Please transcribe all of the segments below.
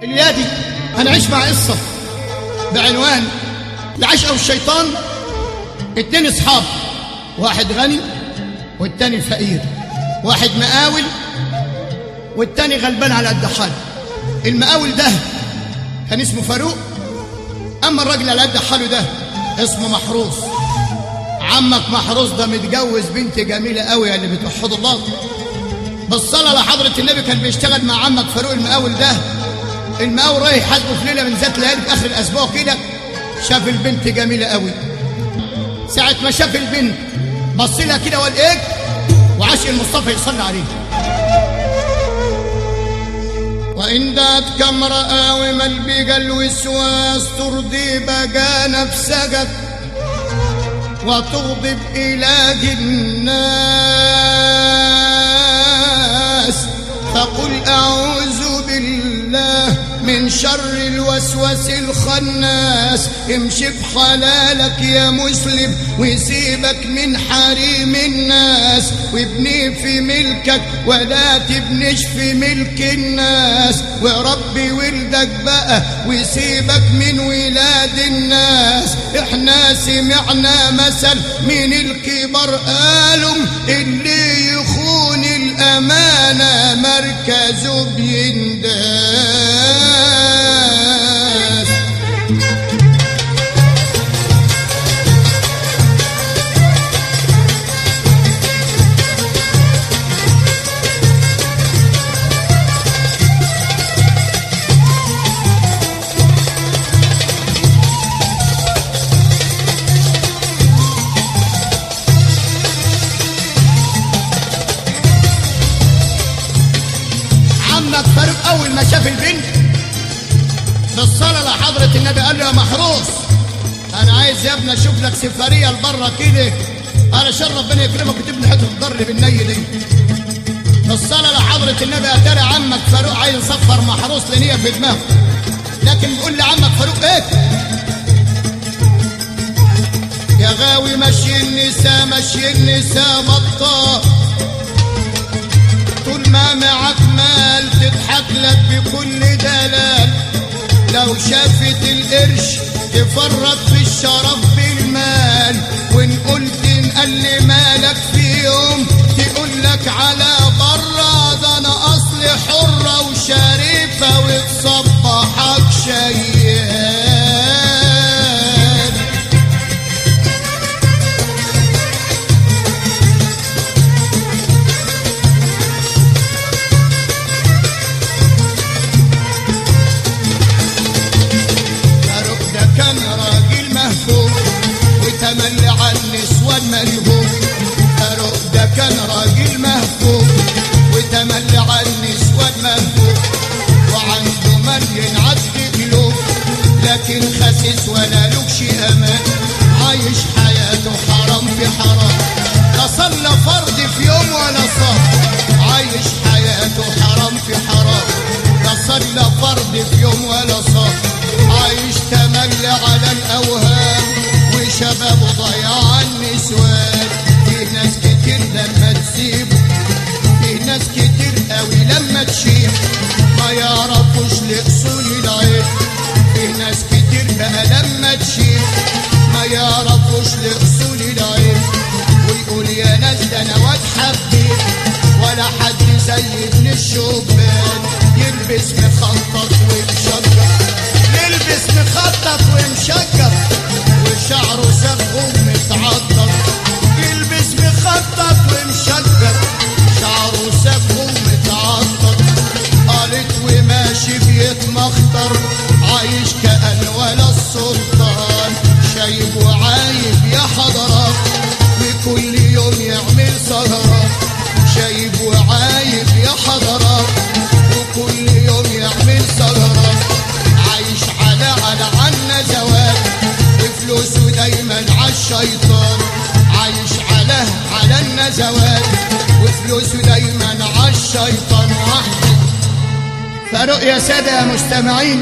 اليادي هنعيش مع قصة بعنوان العشق والشيطان. اتنين اصحاب، واحد غني والتاني فقير، واحد مقاول والتاني غلبان على قد حاله. المقاول ده كان اسمه فاروق، اما الراجل على قد حاله ده اسمه محروس. عمك محروس ده متجوز بنت جميلة قوي اللي بتوحد الله. بالصلاة لحضرة النبي كان بيشتغل مع عمك فاروق المقاول ده. المقاول رايح حاسبه في ليلة من ذات ليالي في اخر الاسبوع كده، شاف البنت جميلة قوي. ساعة ما شاف البنت بص لها كده وقال ايه، وعاشق المصطفى يصلي عليه. وإن داتك امرأة ومل بقى الوسواس ترضي بقى نفسك وتغضب إله الناس، فقل أعوذ بالله من شر الوسواس الخناس. امشي بحلالك يا مسلم وسيبك من حريم الناس، وابني في ملكك ولا تبنش في ملك الناس، وربي ولدك بقى وسيبك من ولاد الناس. احنا سمعنا مثل من الكبار قالوا اللي يخون الأمانة مركزه بينداس. فاروق اول ما شاف البنت بالصلاه لحضره النبي قال له يا محروس انا عايز يا ابني اشوف لك سفريه لبره كده علشان ربنا يكرمك وتبني حته الضر بالني دي. بالصلاه لحضره النبي اتاري عمك فاروق عايز يصفر محروس لنيه في دماغه، لكن بيقول لعمك فاروق ايه يا غاوي مشي النساء مشي النساء بطال، طول ما معك مال تضحك لك بكل دلال، لو شافت القرش تفرط في الشرف بالمال، وان قلت نقل مالك في يوم تقول لك على برا ده انا اصلي حرة وشريفة وتصبحك شيال. وتملي على النسوان ملهوف. فاروق ده كان راجل مهفوف وتملي على النسوان ملهوف، وعنده مليون عبد قلوب لكن خسيس ولا لكش امان، عايش حياته حرام في حرام، لا صلى فرض في يوم ولا صام، عايش حياته حرام في حرام، لا صلى فرض في يوم ولا صام، عايش تملي على الاوهام وشبابه ضيع النسوان. في ناس كتير لما تسيبه، في ناس كتير قوي لما تشيب ما يعرفوش لأصول العيب، في ناس كتير بقى لما تشيب ما يعرفوش لأصول العيب، ويقول يا ناس ده انا واد حبيب ولا حد زي ابن الشبان، يلبس مخطط ومشجر، يلبس مخطط ومشجر وشعره سبقه متعطر، يلبس مخطط ومشجر شعره سبقه متعطر، قالت وماشي بيتمخطر عايش كأن ولا السلطان، شايب وعايب يا حضرات وكل يوم يعمل سهرات، شايب وعايب يا حضرات وكل يوم يعمل سهرات، عايش على عنا زواج وفلوسه دايما عالشيطان، عايش على النزوات وفلوسه دايما عالشيطان. فاروق يا سادة يا مستمعين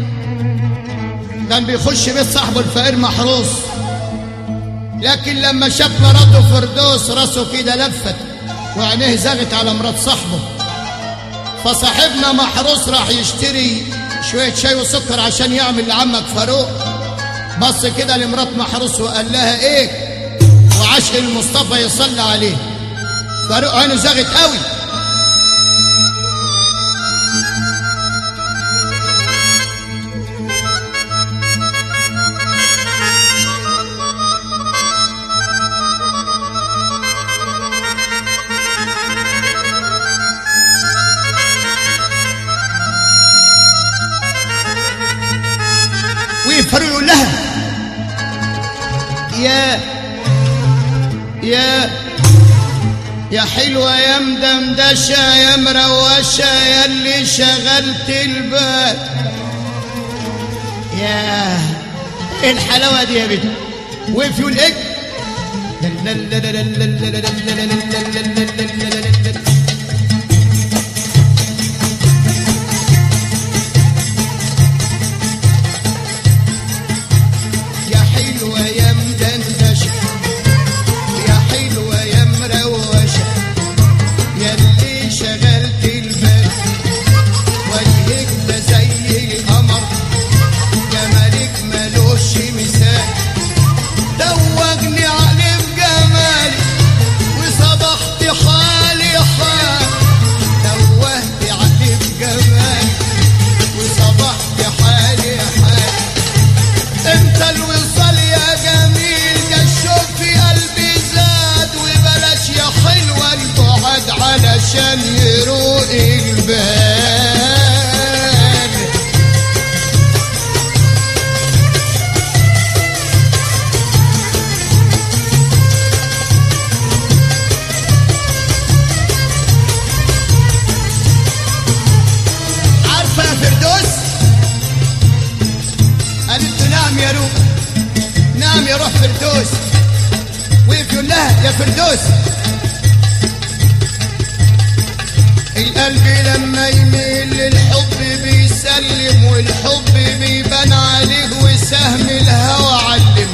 كان بيخش بيت صاحبه الفقير محروس، لكن لما شاف مراته فردوس راسه كده لفت وعينيه زغت على مرات صاحبه، فصاحبنا محروس راح يشتري شوية شاي وسكر عشان يعمل لعمك فاروق. بص كده لمرات محروس وقال لها ايه، وعشق المصطفى يصلي عليه. فاروق عينه زاغت قوي. فاروق يقول لها يا حلوة يا مدمدشة يا مروشة يا اللي شغلت البال. يا ايه الحلاوة دي يا بنت. وقف يقول ايه، علشان يروق البال. عارفة يا فردوس؟ قالت له نعم يا روح، نعم يا روح فردوس. وقف يقول لها يا فردوس، القلب لما يميل للحب بيسلم، والحب بيبان عليه وسهم الهوى علم.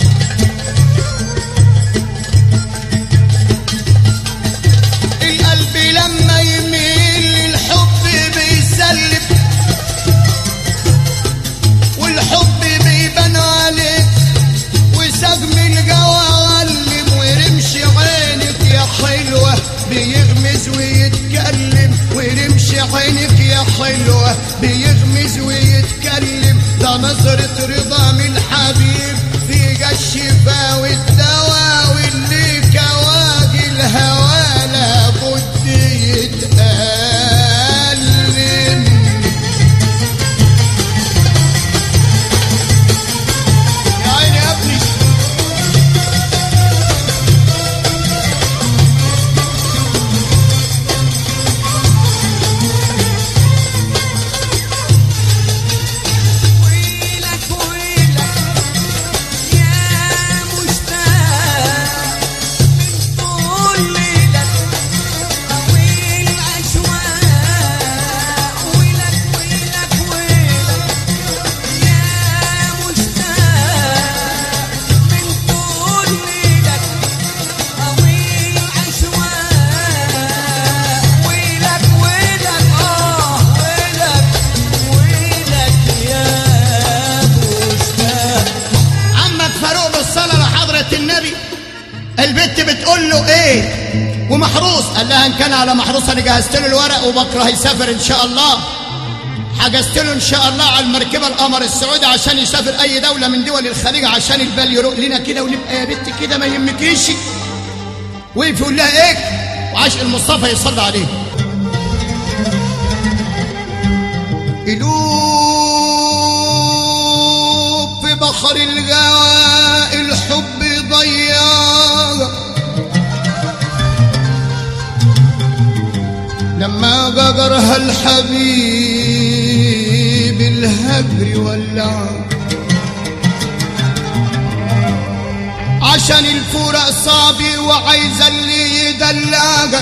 القلب لما يميل للحب بيسلم، والحب بيبان عليه وسهم الجوى علم. ورمش عينك يا حلوة بيغمز ويتكلم، ورمش عينك يا حلوة بيغمز ويتكلم. ده نظرة رضا من الحبيب في الشفا والدواء، واللي كواج الهوى لابد يتألم. يا عيني يا ابني. البت بتقول له ايه ومحروس؟ قال لها ان كان على محروس انا جهزت له الورق وبكره يسافر ان شاء الله. حجزت له ان شاء الله على المركبه القمر السعودي عشان يسافر اي دوله من دول الخليج عشان البال يروق لنا كده ونبقى يا بت كده ما يهمكيش. وقف يقول لها ايه، وعشق المصطفى يصلي عليه. قلوب في بحر الغواء الحب ضياها، لما جرها الحبيب الهجر ولعها. عشان الفراق صعب وعايزة اللي يدلعها،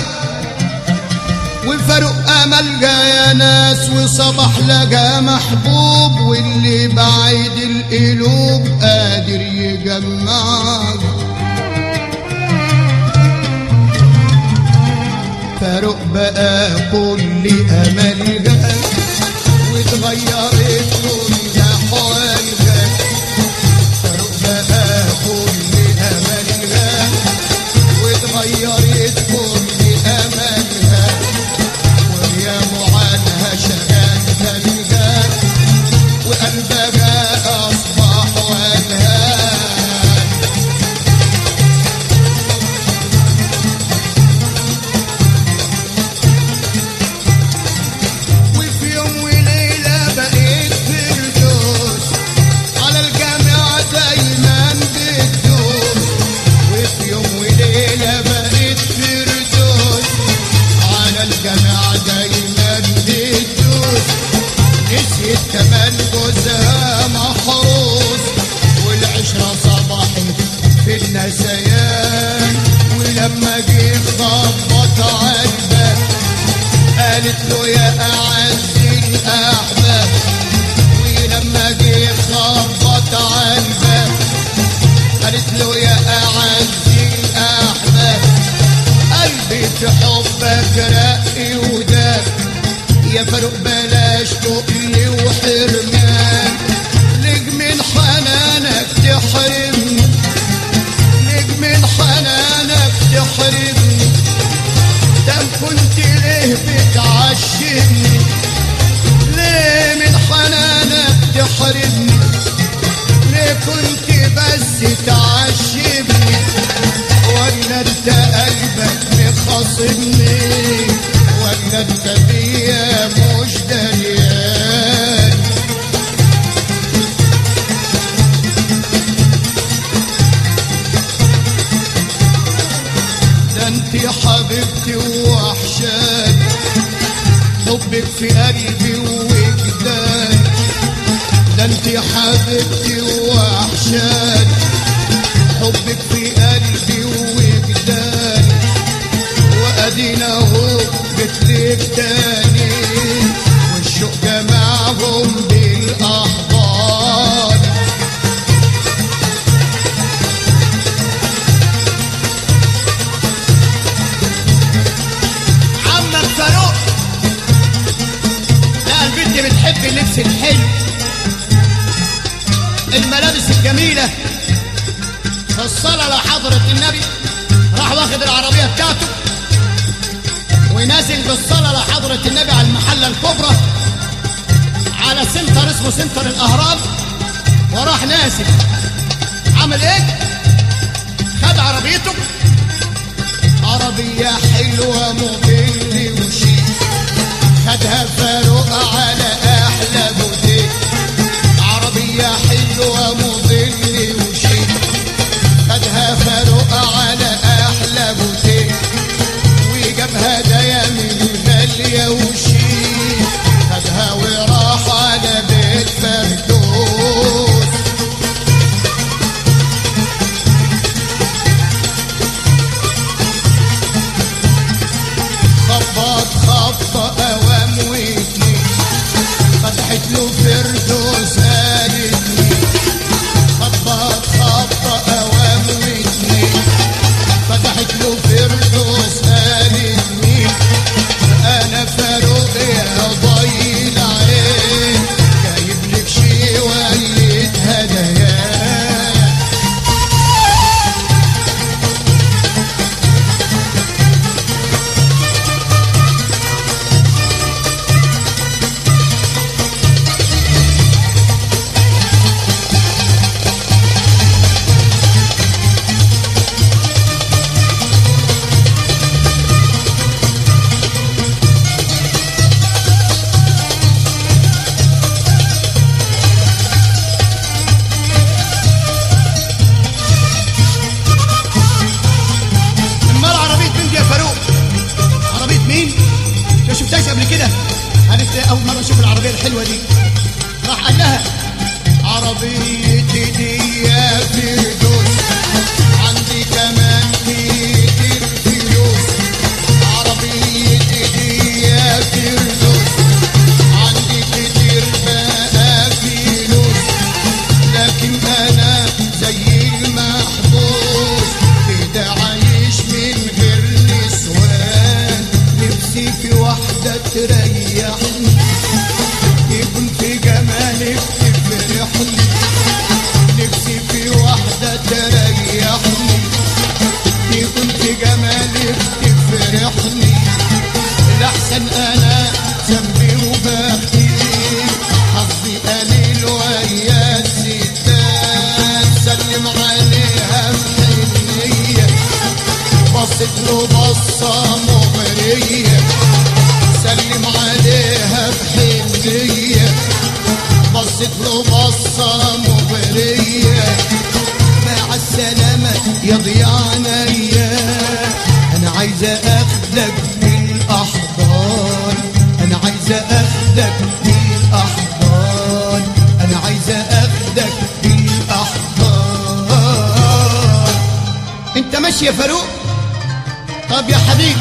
وفاروق امل جايا ناس وصباح لقى محبوب، واللي بعيد القلوب قادر يجمعها. فاروق بقى كل امل جاي واتغير واتغيرت كل أحوالها، فاروق بقى كل أملها، واتغيرت كل أملها، وأيام عنها شغال ثلجها، وقلبها أصبح ولهان. وفي يوم وليلة بقيت فردوس على الجامع دايما بتدوس، وفي يوم وليلة بقيت فردوس على الجامع دايما بتدوس، نسيت كمان جوزها محروس، والعشرة صبحت في النسيان، ولما جه خبط على الباب قالت له يا أعز الأحباب، ولما جه خبط على الباب قالت له يا أعز الأحباب، قلبي في حبك رقي وداب، يا فاروق بلاش تقلي وحرمان، ليك من حنانك تحرمني، ليك من حنانك تحرمني، دام كنت ليه بتعشمني، ليه من حنانك تحرمني، ليه كنت بس تعشمني، ولا انت قلبك مخاصمني، ولا انت بيا مش دريان. ده انت حبيبتي ووحشاني، حبك في قلبي ووجداني، ده انت حبيبتي ووحشاني، حبك في قلبي ووجداني، وادينا اهو جيتلك تاني، والشوق جمعهم بالاحضان. عمك فاروق لا البنت بتحب اللبس الحلو، الملابس الجميلة، في الصلاة لحضرة النبي راح واخد العربية بتاعته ونازل بالصلاة لحضرة النبي على المحلة الكبرى، على سنتر اسمه سنتر الأهرام، وراح نازل عمل ايه؟ خد عربيته، عربية حلوة موديل وشيك، خدها فاروق على أحلى بوتيك، عربية حلوة موديل وشيك، خدها فاروق على أحلى بوتيك، وجاب هدايا من غالية وشيك، خدها وراح على بيت فردوس. خبط خبطة أوام واتنين، فتحت له فردوس قالت لي، خبط خبطة أوام واتنين، فتحت له فردوس قالت لي، أنا فاروق يا ضي العين، جايب لك شوية هدايا. أول مرة أشوف العربية الحلوة دي، راح قال لها عربيتي دي يا فردوس، عندي كمان كتير فلوس، عربيتي دي يا فردوس، عندي كتير بقى فلوس، لكن أنا زي المحبوس كده عايش من غير نسوان، نفسي في واحدة تريحني، يكون في عشان انا ذنبي وبختي حظي قليل ويا الستات سلم عليها بحنية بصت له بصة مغرية سلم عليها بحنية بصت له بصة مغرية مع السلامة يا ضياء عينيا انا عايزة اخدك بالاحضان انا عايزة اخدك بالاحضان انا عايزة اخدك بالاحضان. انت ماشي يا فاروق؟ طب يا حبيبي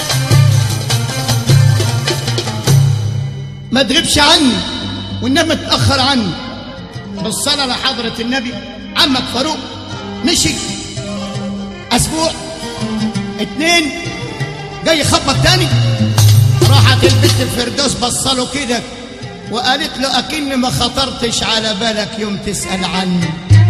ما تغيبش عني والنبي تأخر عني بالصلاة لحضرة النبي. عمك فاروق مشي اسبوع 2 جاي يخبط تاني. راحت البنت الفردوس بصله كده وقالت له اكن ما خطرتش على بالك يوم تسأل عني.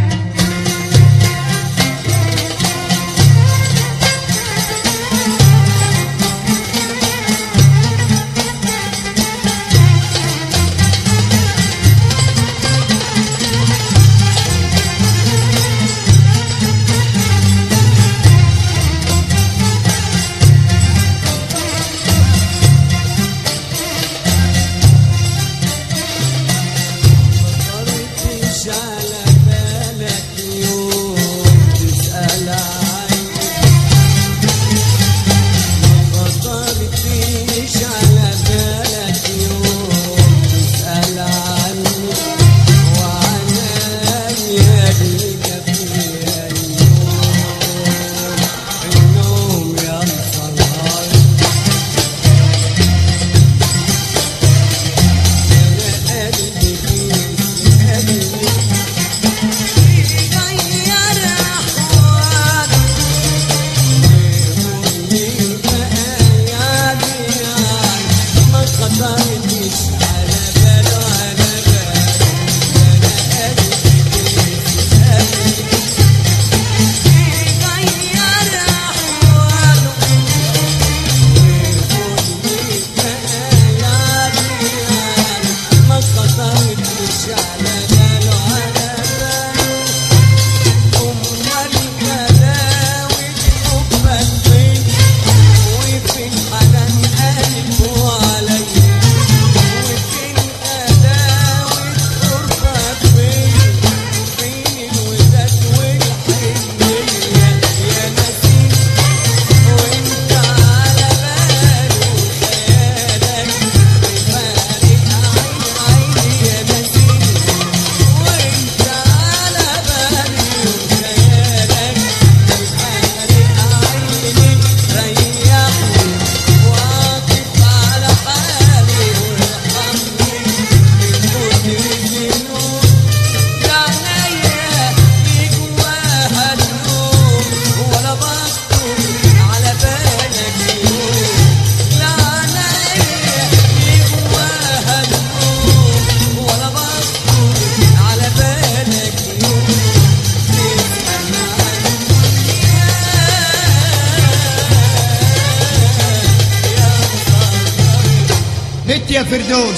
يا فردوس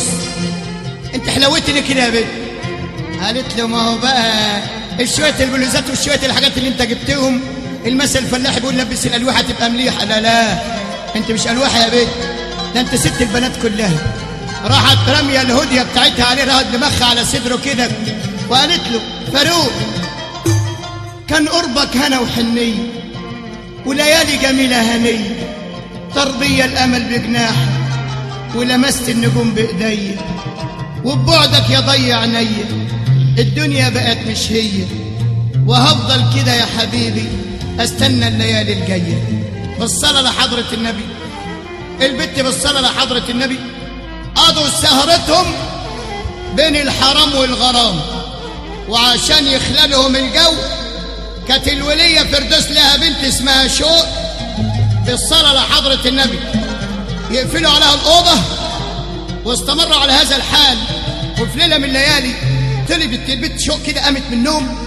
انت حلوتني كده يا بنت. قالت له ما هو بقى الشوية البلوزات والشوية الحاجات اللي انت جبتهم المثل الفلاح بيقول لبس الالواحه تبقى مليحه. لا انت مش الواحه يا بنت، ده انت ست البنات كلها. راحت راميه الهديه بتاعتها عليه رهد دماغها على صدره كده وقالت له فاروق كان قربك هنا وحنيه وليالي جميله هنيه ترضي الامل بجناح ولمست النجوم بايديا وببعدك يا ضيع عينيا الدنيا بقت مش هي وهفضل كده يا حبيبي استنى الليالي الجايه. بالصلاه لحضره النبي البت بالصلاه لحضره النبي قضوا سهرتهم بين الحرام والغرام وعشان يخللهم الجو كانت الوليه فردوس لها بنت اسمها شوق. بالصلاه لحضره النبي يقفلوا عليها الاوضه واستمروا على هذا الحال. وفي ليله من الليالي طلبت البنت شوق كده قامت من النوم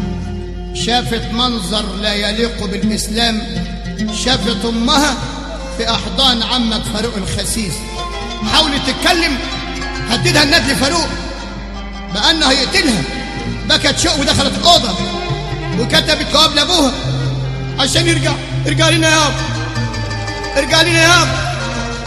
شافت منظر لا يليق بالاسلام. شافت امها في أحضان عمك فاروق الخسيس. حاولت تتكلم، هددها الندل فاروق بأنه هيقتلها. بكت شوق ودخلت أوضة وكتبت جواب لأبوها عشان ارجع لنا يابا، ارجع لنا يابا.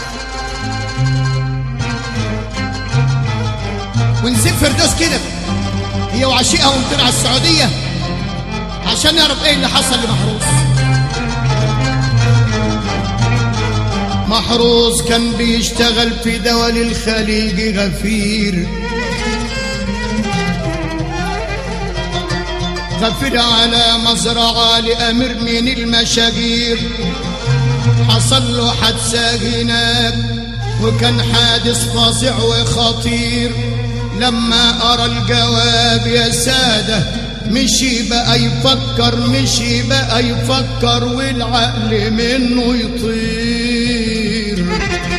ونسيب فردوس كده هي وعشيقها ومطير على السعودية عشان نعرف ايه اللي حصل لمحروس. محروس كان بيشتغل في دول الخليج غفير، غفير على مزرعة لأمير من المشاجير. حصل له حادثة هناك وكان حادث فظيع وخطير. لما قرا الجواب يا سادة مشي بقى يفكر والعقل منه يطير.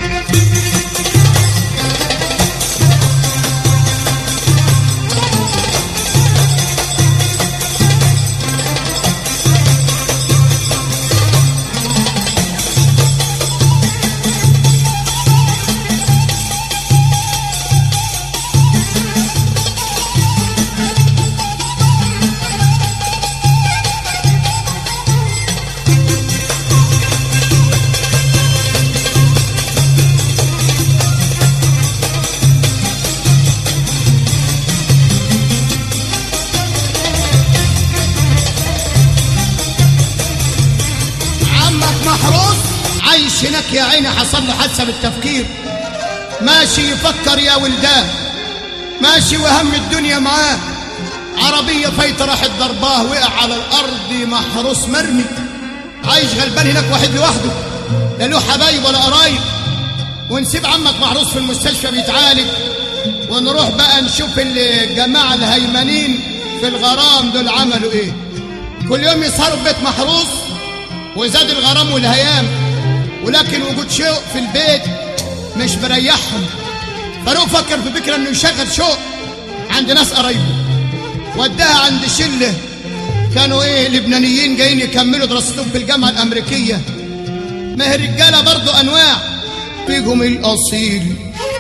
هناك يا عيني حصل له حادثه بالتفكير. ماشي يفكر يا ولدان، ماشي وهم الدنيا معاه. عربيه فايته راحت ضرباه، وقع على الارض محروس مرمي. عايش غلبان هناك واحد لوحده، لا له حبايب ولا قرايب. ونسيب عمك محروس في المستشفى بيتعالج، ونروح بقى نشوف الجماعه الهيمنين في الغرام دول عملوا ايه. كل يوم يسهروا في بيت محروس وزاد الغرام والهيام، ولكن وجود شوق في البيت مش مريحهم. فاروق فكر في فكره انه يشغل شوق عند ناس قرايبه، وداها عند شله كانوا لبنانيين جايين يكملوا دراستهم في الجامعه الامريكيه. ما هي الرجاله برضه انواع، فيهم الاصيل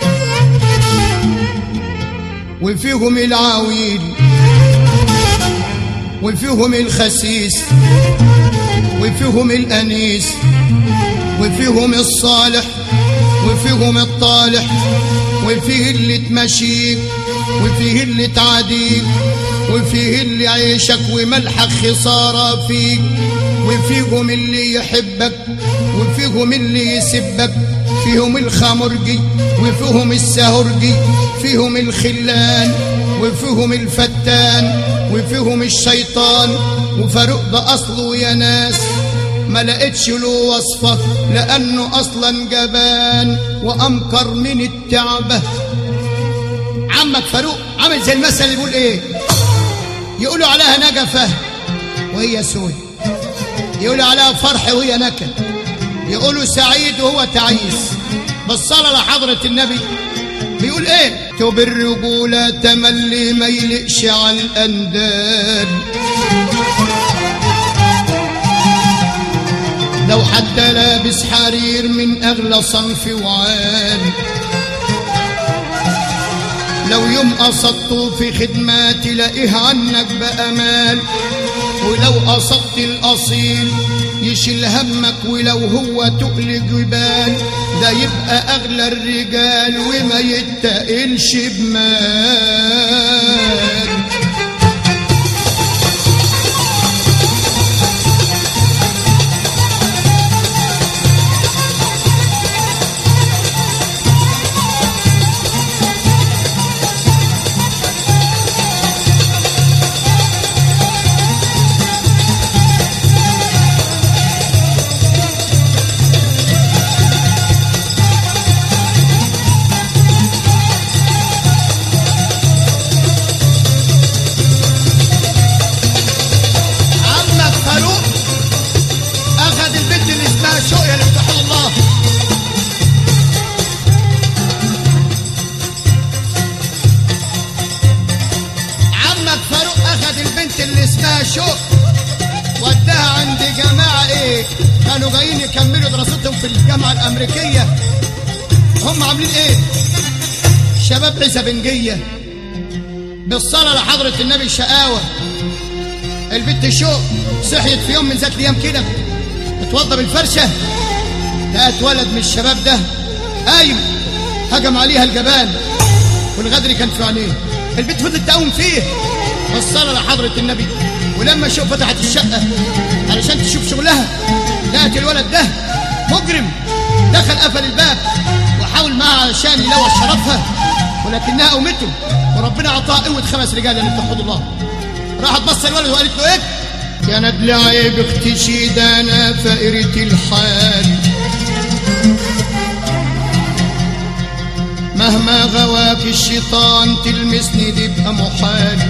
وفيهم العويل وفيهم الخسيس وفيهم الانيس وفيهم الصالح وفيهم الطالح، وفيه اللي تمشيك وفيه اللي تعاديك، وفيه اللي عيشك وملحك خسارة فيك، وفيهم اللي يحبك وفيهم اللي يسبك. فيهم الخمرجي وفيهم السهرجي، فيهم الخلان وفيهم الفتان وفيهم الشيطان. وفاروق ده أصله يا ناس ما لقيتش له وصفة، لأنه أصلا جبان وأمكر من التعبة. عمك فاروق عمل زي المثل اللي يقول يقولوا عليها نجفة وهي سود، يقولوا عليها فرح وهي نكد، يقولوا سعيد وهو تعيس. بالصلاة لحضرة النبي بيقول توب الرجولة تملي ما يلقش على الأندال، لو حتى لابس حرير من أغلى صنف وعال. لو يوم قصدته في خدمة تلاقيه عنك بأمال، ولو قصدت الأصيل يشيل همك، ولو هو تقل جبال ده يبقى أغلى الرجال وما يتقلش بمال. وداها عند جماعة ايه كانوا جايين يكملوا دراستهم في الجامعة الامريكية. هم عاملين ايه؟ شباب عزبنجية بالصلاة لحضرة النبي شقاوة. البت شوق صحيت في يوم من ذات الايام كده اتوضى بالفرشة، لقت ولد من الشباب ده قايم هجم عليها الجبان والغدر كان في عينيه. البت فضلت تقوم فيه بالصلاة لحضرة النبي، ولما شوق فتحت الشقة علشان تشوف شغلها لقت الولد ده مجرم دخل قفل الباب وحاول معها علشان يلوث شرفها، ولكنها قومته وربنا عطاها قوة 5 رجال اللي بتحفظ الله. راحت بص الولد وقالت له ايه؟ يا ندل عيب اختشي ده انا فقرة الحال، مهما غواك الشيطان تلمسني دي بقى محال،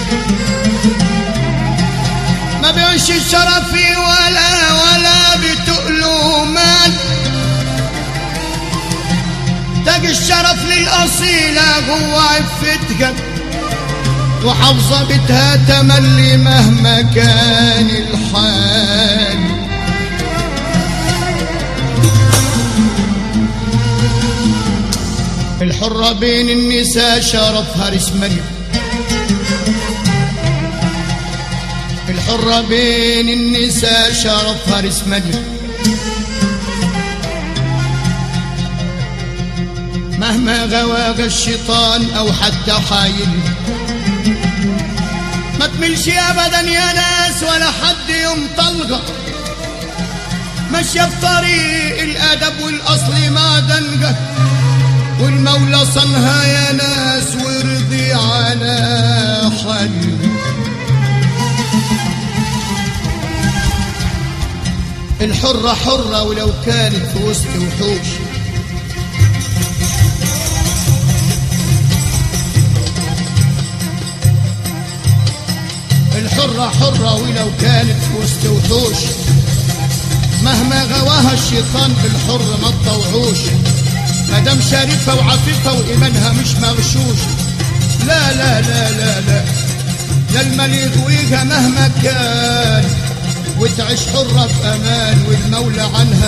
ما بيعش شرفي ولا بتقلوا مال، تاج الشرف للأصيلة جوا عفتها وحافظة بيتها تملي مهما كان الحال. الحرة بين النساء شرفها ريس مريم، الحرة بين النساء شرفها ريس مريم، مهما غواك الشيطان او حتى حايل، ما تملش ابدا يا ناس ولا حد يوم طلقة، ماشية في طريق الادب والاصل ما دنجة، والمولى صنها يا ناس وارضي على حل. الحرة حرة ولو كانت في وسط وحوش، الحرة حرة ولو كانت في وسط وحوش، مهما غواها الشيطان الحر ما تطوعوش، مدام شريفة وعفيفة وإيمانها مش مغشوش. لا لا لا لا لا لا المال يغويها مهما كان، وتعيش حرة في أمان والمولى عنها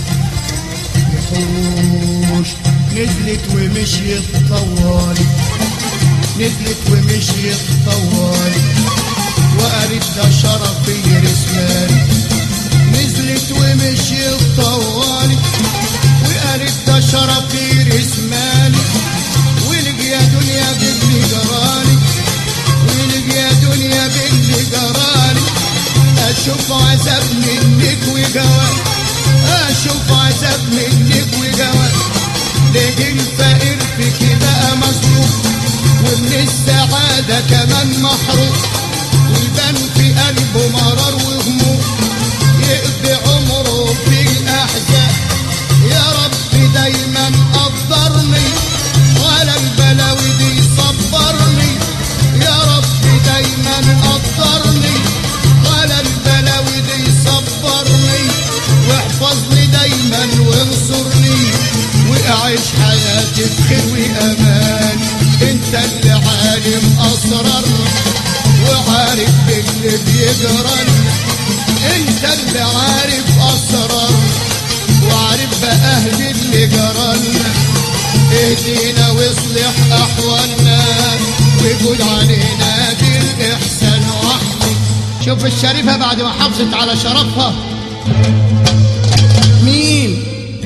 يحوش. نزلت ومشيت طوالي، نزلت ومشيت طوالي، وقالت ده شرفي رسالي، نزلت ومشيت طوالي وقالت ده شرفي رسمالي، ولقي يا دنيا باللي جرالي، ولقي يا دنيا باللي جرالي، اشوف عذاب منك وجوال، اشوف عذاب منك وجوال، لقي الفقير فيك بقى مظلوم ومن السعادة كمان محروم، ويبان في قلبه مرار وهموم، يقضي عمره في الأحزان. يا رب دايما قدرني ولا البلاوي دي صبرني، يا رب دايما قدرني ولا البلاوي دي صبرني، واحفظني دايما وانصرني، واعيش حياتي بخير وامان. انت اللي عالم اسرارنا وعارف باللي بيجرالنا، انت اللي عارف اسرارنا وعارف باهل اللي جرالنا، اهدينا واصلح احوالنا وقول علينا بالاحسان واحمد. شوف الشريفه بعد ما حافظت على شرفها مين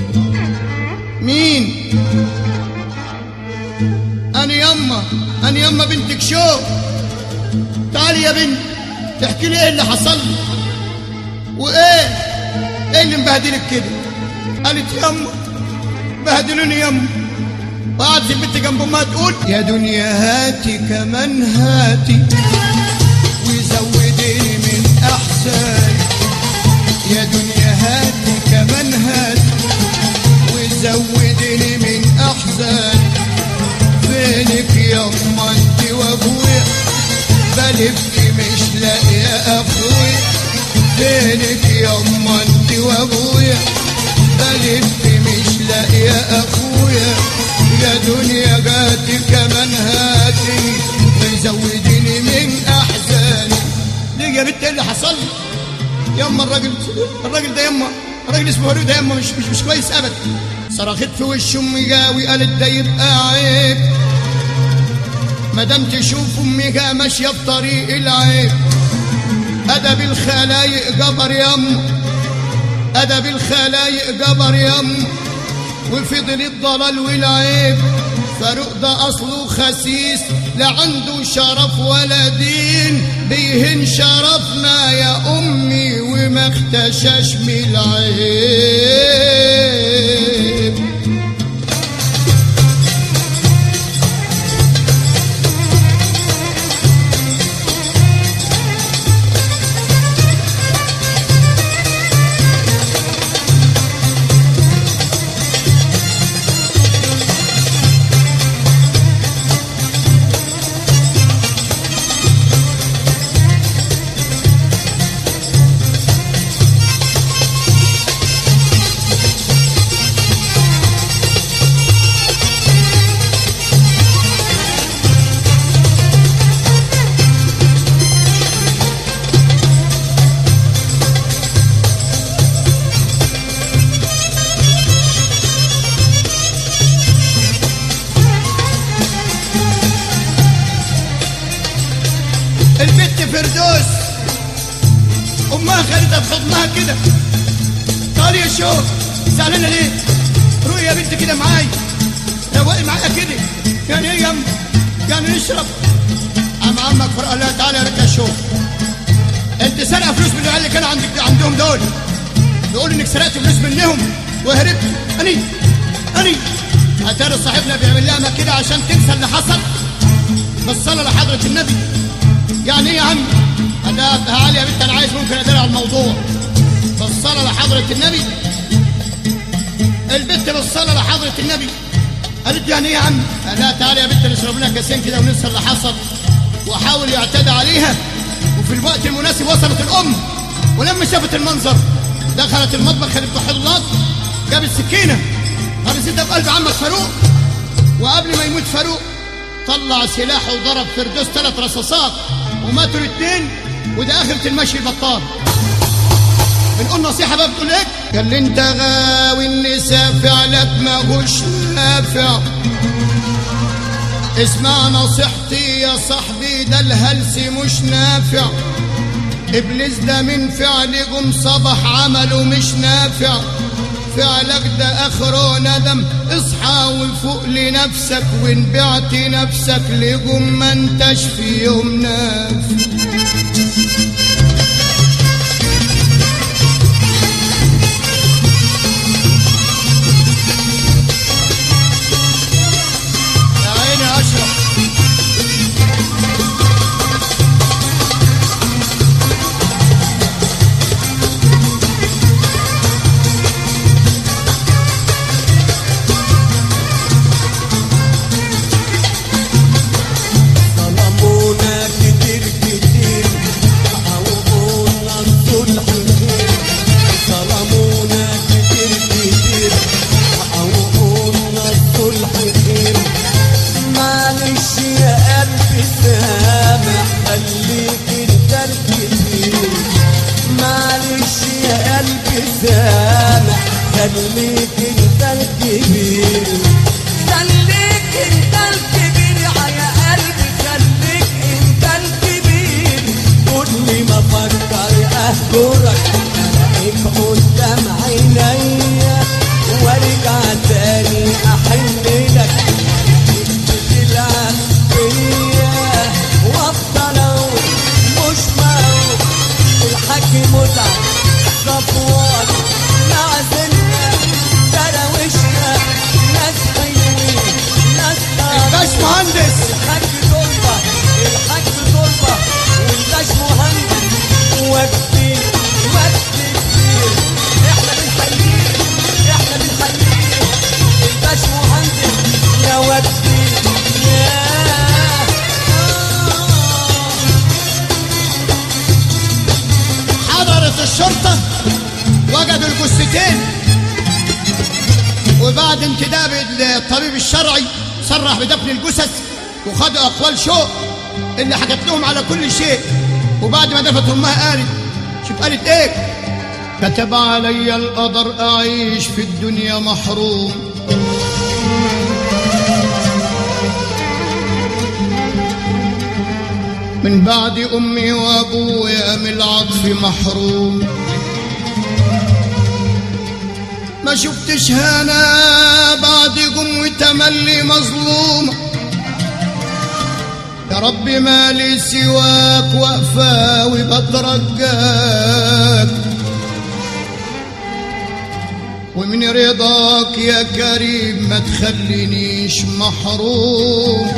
أنا يما بنتك شوق، تعالي يا بنت تحكي لي ايه اللي حصل وايه اللي مبهدلك كده. قالت يما بهدلوني يما، وقعدت البنت جنب امها تقول يا دنيا هاتي كمان هاتي وزوديني من احساني، يا دنيا هاتي كمان هاتي وزوديني من احساني، فينك يما انت وابويا بلف مش لاقي اخويا، فينك يما انت وابويا بلف مش لاقي اخويا، يا دنيا جاتي كمان هاتي وزوديني من احزاني. ليه يا بنت اللي حصل؟ يما الراجل ده يما، الراجل اسمه هريو ده يما مش كويس ابدا. صرخت في وش امي جاوي قالت ده يبقى عيب مادام تشوف امي جا ماشيه في طريق العيب. ادب الخلايق جبر يما، ادب الخلايق جبر يما، وفضل الضلال والعيب. فاروق ده اصله خسيس لا عنده شرف ولا دين، بيهن شرفنا يا امي وما اختشاش من العيب. البت فردوس امها خدتها في حضنها كده، قال يا شوف زعلانه ليه؟ روحي يا بنت كده معايا، روقي معايا كده. يعني ايه يما؟ يعني نشرب؟ عمك فرق الله تعالى يا رجال شوف، انت سرقه فلوس من العيال اللي كانوا عندهم دول، بيقولوا انك سرقت فلوس منهم وهربت. اني اتاري صاحبنا بيعمل لها كده عشان تنسى اللي حصل بالصلاه لحضره النبي. يعني ايه يا عم؟ تعالي يا بنت انا عايز ممكن ادري على الموضوع. بالصلاه لحضره النبي، البنت بالصلاه لحضره النبي قالت يعني ايه يا عم؟ لا تعالي يا بنت نشرب لنا كاسين كده وننسى اللي حصل. وحاول يعتدى عليها، وفي الوقت المناسب وصلت الام، ولما شافت المنظر دخلت المطبخ، خدت حضنات، جابت سكينه غرزتها في قلب عمك فاروق. وقبل ما يموت فاروق طلع سلاحه وضرب فردوس 3 رصاصات وماتوا 2، وده اخرة المشي البطال. بنقول نصيحة بقى بتقول ايه؟ قال لي انت غاوي النساء فعلك ماهوش نافع، اسمع نصيحتي يا صاحبي ده الهلس مش نافع. ابليس ده من فعل قم صبح عمله مش نافع، فعلك ده اخره ندم. اصحى وفوق لنفسك، وان بعت نفسك لقم ما انتش في يوم نافع. يا عيني اشرف خليك انت الكبير، خليك انت الكبير يا قلبي، خليك انت الكبير. كل ما افكر اهجرك الاقيك قدام عينيا، وارجع تاني احن لك تلعب فيا، وافضل اقول مش معقول الحكي متعب صفوان معزلنا دروشنا ناس حلوين ناس الباش مهندس الحاج طلبة والباش مهندس وكتير كتير. احنا بنحييه الباش مهندس يا وكتير يا حضرت الشرطة وجدوا الجثتين، وبعد انتداب الطبيب الشرعي صرح بدفن الجثث، وخدوا اقوال شوق اللي حكت لهم على كل شيء. وبعد ما دفت امها قالت شوف قالت ايه؟ كتب علي القدر اعيش في الدنيا محروم، من بعد امي وابويا من العطف محروم، ما شفتش هنا بعد قم تملي مظلوم، يا رب ما لي سواك واقفة وبترجاك، ومن رضاك يا كريم ما تخلينيش محروم.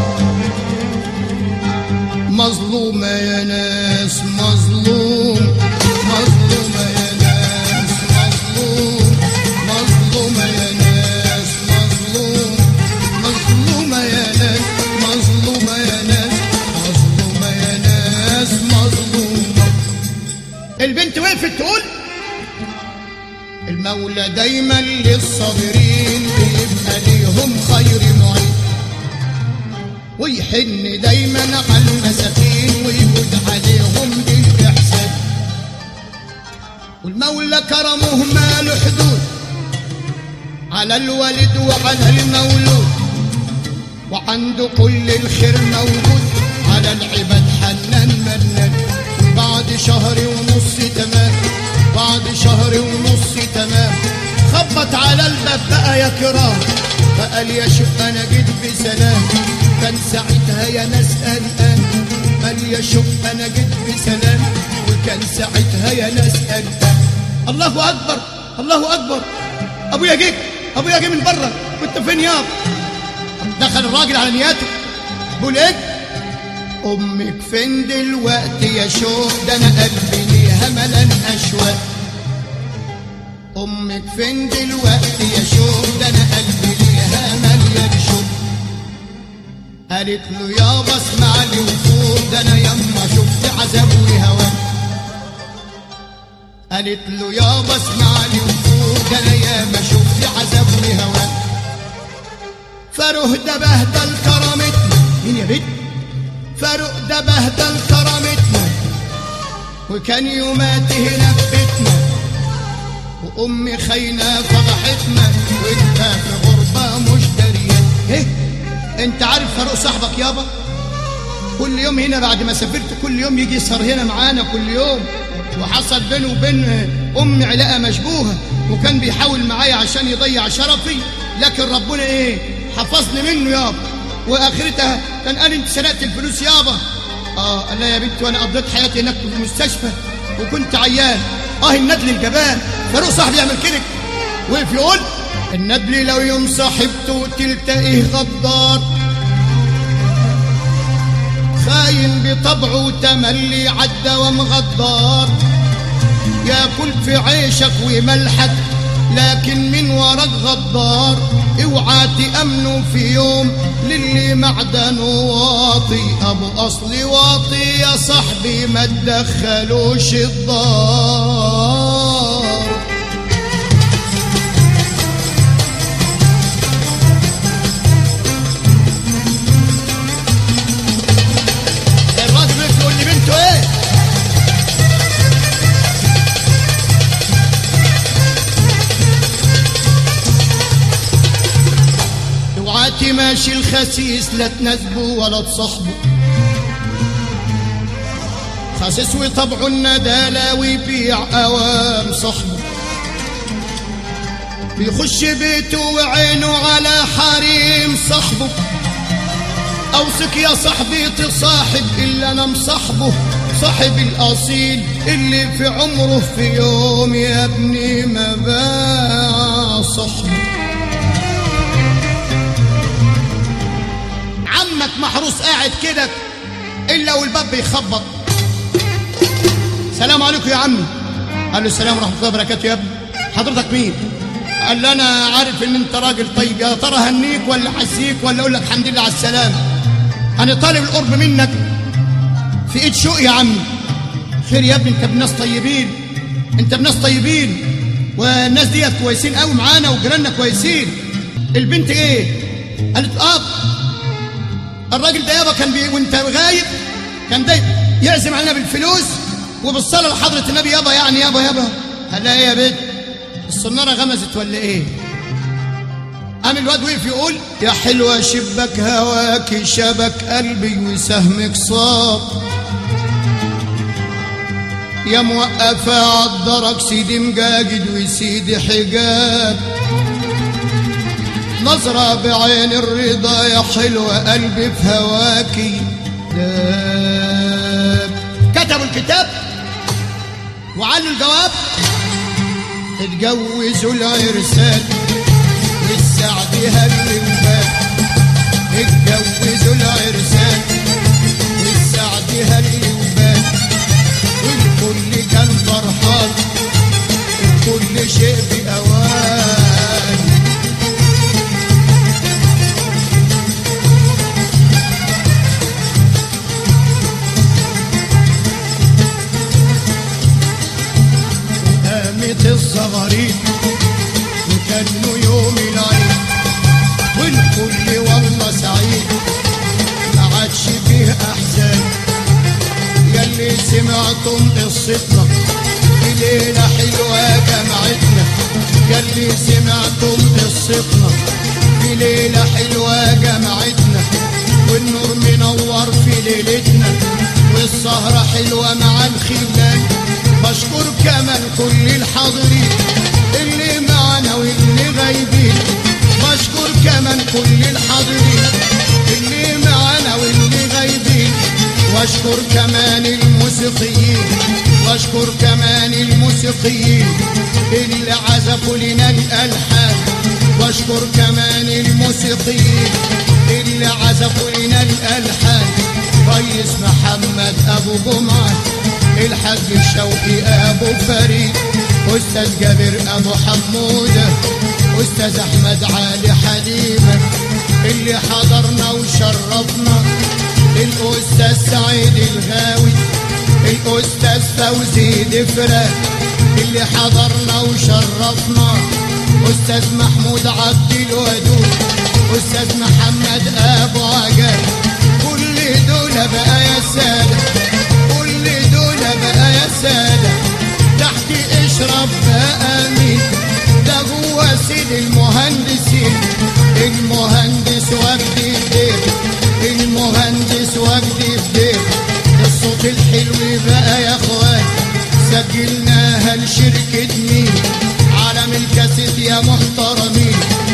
مظلومة يا ناس مظلوم، مظلومة يا ناس مظلوم، مظلومة يا ناس مظلوم، مظلومة يا ناس، مظلومة يا ناس، مظلومة يا ناس مظلومة. البنت وقفت تقول المولى دايما للصابرين بيبقى ليهم خير معين، ويحن دايما على المساكين ويجود عليهم بالإحسان، والمولى كرمه ما له حدود على الوالد وعلى المولود، وعنده كل الخير موجود على العباد حنان منان. بعد شهر ونص تمام، بعد شهر ونص تمام، خبط على الباب بقى يا كرام، فقال يا شق انا جيت بسلام، كان ساعتها يا ناس قلقان، قال يا شق انا جيت بسلام، وكان ساعتها يا ناس قلقان. الله اكبر الله اكبر، ابويا جه ابويا جه من بره، كنت فين يابا؟ دخل الراجل على نياته بيقول ايه؟ امك فين دلوقتي يا شوق، ده انا قلبي ليها ملان اشواق. امك فين دلوقتي يا شوق، ده انا قلبي ليها مليان شوق. قالت له يابا اسمعني وفوق، ده انا يما شفت عذاب وهوان. قالت له يابا اسمعني وفوق، ده انا ياما شفت عذاب وهوان. فاروق ده بهدل كرامتنا، مين يا بنت؟ فاروق ده بهدل كرامتنا، وكان يومات هنا في بيتنا، وامي خاينه فضحتنا، وانت في غربه مش دريان. ايه انت عارف فاروق صاحبك يابا؟ كل يوم هنا بعد ما سافرت كل يوم يجي يسهر هنا معانا كل يوم، وحصل بينه وبين امي علاقه مشبوهه، وكان بيحاول معايا عشان يضيع شرفي، لكن ربنا ايه حفظني منه يابا. واخرتها كان قال انت سرقت الفلوس يابا. قال لا يا بنتي وانا قضيت حياتي هناك في المستشفى وكنت عيان. الندل الجبان فاروق صاحبي يعمل كده، وقف يقول الندل لو يوم صاحبته تلتقيه غدار، خاين بطبعه تملي عالدوام غدار، ياكل في عيشك وملحك لكن من وراك غدار. اوعى تأمنوا في يوم للي معدنه واطي، ابو اصلي واطي يا صاحبي ما تدخلوش الدار. الراجل بيقول لبنته ايه؟ اوعى ماشي الخسيس لا تناسبه ولا تصاحبه، خسيس وطبعه الندالة ويبيع اوام صاحبه، بيخش بيته وعينه على حريم صاحبه. اوثق يا صاحبي تصاحب الا انا مصاحبه، صاحب الاصيل اللي في عمره في يوم يا ابني ما باع صاحبه. عمك محروس قاعد كده الا والباب بيخبط، سلام عليكم يا عمي. قال له السلام ورحمه الله وبركاته. يا ابني حضرتك مين؟ قال له انا عارف ان انت راجل طيب، يا ترى هنيك ولا حسيك ولا اقول لك الحمد لله على السلامه؟ انا طالب القرب منك في ايد شوق يا عمي. خير يا ابني، انت بناس طيبين، انت بناس طيبين، والناس ديت كويسين قوي معانا وجيراننا كويسين. البنت ايه؟ قالت الراجل ده يابا كان وانت غايب كان ده يعزم علينا بالفلوس وبالصلاة لحضرة النبي. يابا يعني يابا هلا ايه يا بنت الصنارة غمزت ولا ايه؟ قام الواد وقف يقول يا حلوة شبك هواك شبك قلبي وسهمك صاب، يا موقفة عالدرك سيدي مجاجد وسيدي حجاب، نظرة بعين الرضا يا حلوة قلبي في هواكي داب. كتبوا الكتاب وعلوا الجواب، اتجوزوا العرسان والسعد هل وباب، اتجوزوا العرسان والسعد هل وباب، والكل كان فرحان وكل شيء بأوان. قامت الصغاريد وكانوا يوم العيد، والكل والله سعيد ما عادش فيه احزان. ياللي سمعتم قصتنا في ليله حلوه جمعتنا، ياللي سمعتم قصتنا في ليله حلوه جمعتنا، والنور منور في ليلتنا والسهره حلوه مع الخلان. بشكر كمان كل الحاضرين اللي معنا واللي غايبين، بشكر كمان كل الحاضرين اللي معنا واللي غايبين، واشكر كمان الموسيقيين، واشكر كمان الموسيقيين اللي عزفوا لنا الالحان، واشكر كمان الموسيقيين اللي عزفوا لنا الالحان. ريس محمد ابو جمعه، الحاج شوقي ابو فريد، استاذ جابر ابو حموده، استاذ احمد علي حليمه اللي حضرنا وشرفنا، الاستاذ سعيد الغاوي، الاستاذ فوزي دفره اللي حضرنا وشرفنا، استاذ محمود عبد الودود، استاذ محمد ابو عجاب. كل دول بقى يا ساده، كل دول بقى يا ساده تحت اشرف بقى مين؟ ده جوه سيد المهندسين، المهندس وجدي بدير، المهندس وجدي بدير. الصوت الحلو بقى يا اخوان سجلناها لشركة مين؟ عالم الكاسيت يا محترمين،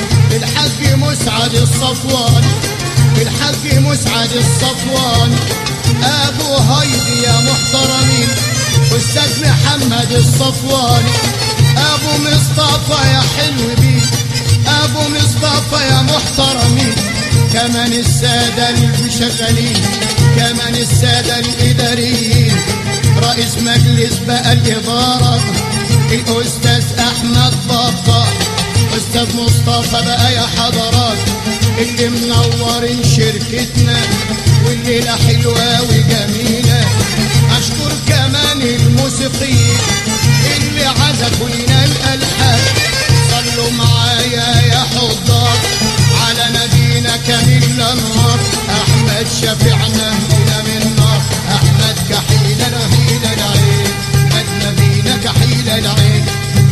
الحاج مسعد الصفوان، الحاج مسعد الصفوان، ابو هيدي يا محترمين، استاذ محمد الصفوان، ابو مصطفى يا حلو بيه، ابو مصطفى يا محترمين. كمان السادة المشغلين، كمان السادة الاداريين، رئيس مجلس بقى الادارة الاستاذ احمد بطاح، استاذ مصطفى بقى يا حضرات اللي منورين شركتنا والليلة حلوة وجميلة. اشكر كمان الموسيقيين اللي عزفوا لنا الالحان. صلوا معايا يا حضار على نبينا كامل الانوار، احمد شفيعنا هنا من نار، احمد كحيل العين العين، احمد نبينا كحيل العين.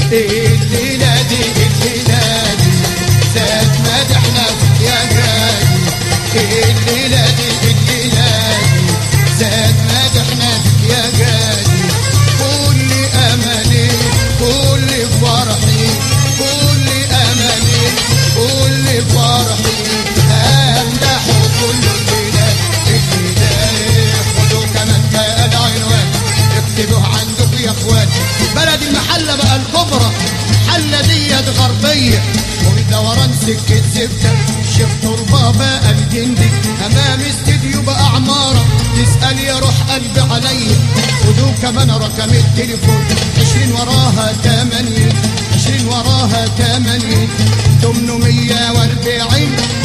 الليلة دي الليلة دي ذات مدحنا يا غالي، الليلة دي الليلة دي ذات مدحنا يا غالي. كل املي كل فرحي كل املي كل فرحي امدحوا كل الليلة الليلة. خدوا كمان بقى العنوان اكتبوه عندكم يا اخوان. بلد المحلة بقى الكبرى، محلة ديت غربية ودوران سكة زبدة، شيخ تربة بقى الجندي، امام استديو بقى عمارة، تسأل يا روح قلبي عليا. خدوا كمان رقم التليفون 20 وراها 80، 20 وراها 80 840